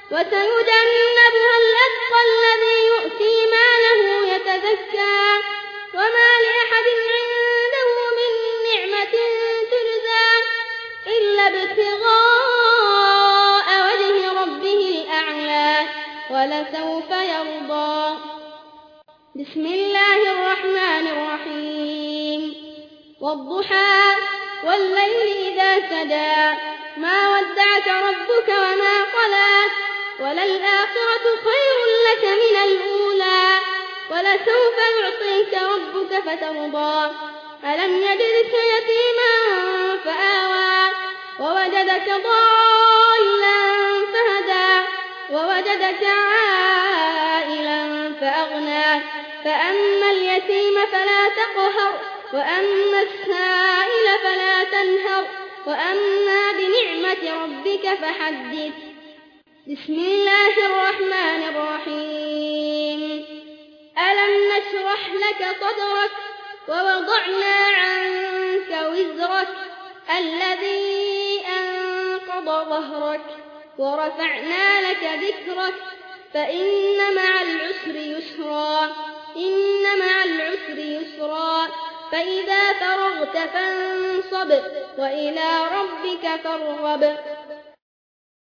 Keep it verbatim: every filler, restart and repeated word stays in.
وسيجنبها الأتقى الذي يؤتي ماله يتزكى وما لأحد عنده من نعمة تجزى إلا ابتغاء وجه ربه الأعلى ولسوف يرضى. بسم الله الرحمن الرحيم والضحى والليل إذا سجى ما ودعك ربك وما قلى وللآخرة خير لك من الأولى ولسوف يعطيك ربك فترضى. ألم يجدك يتيما فآوى ووجدك ضالا فهدى ووجدك عائلا فأغنى فأما اليتيم فلا تقهر وأما السائل فلا تنهر وأما بنعمة ربك فحدث. بسم الله الرحمن الرحيم ألم نشرح لك صدرك ووضعنا عنك وزرك الذي أنقض ظهرك ورفعنا لك ذكرك فإن مع العسر يسرا إن مع العسر يسرا فإذا فرغت فانصب وإلى ربك فارغب.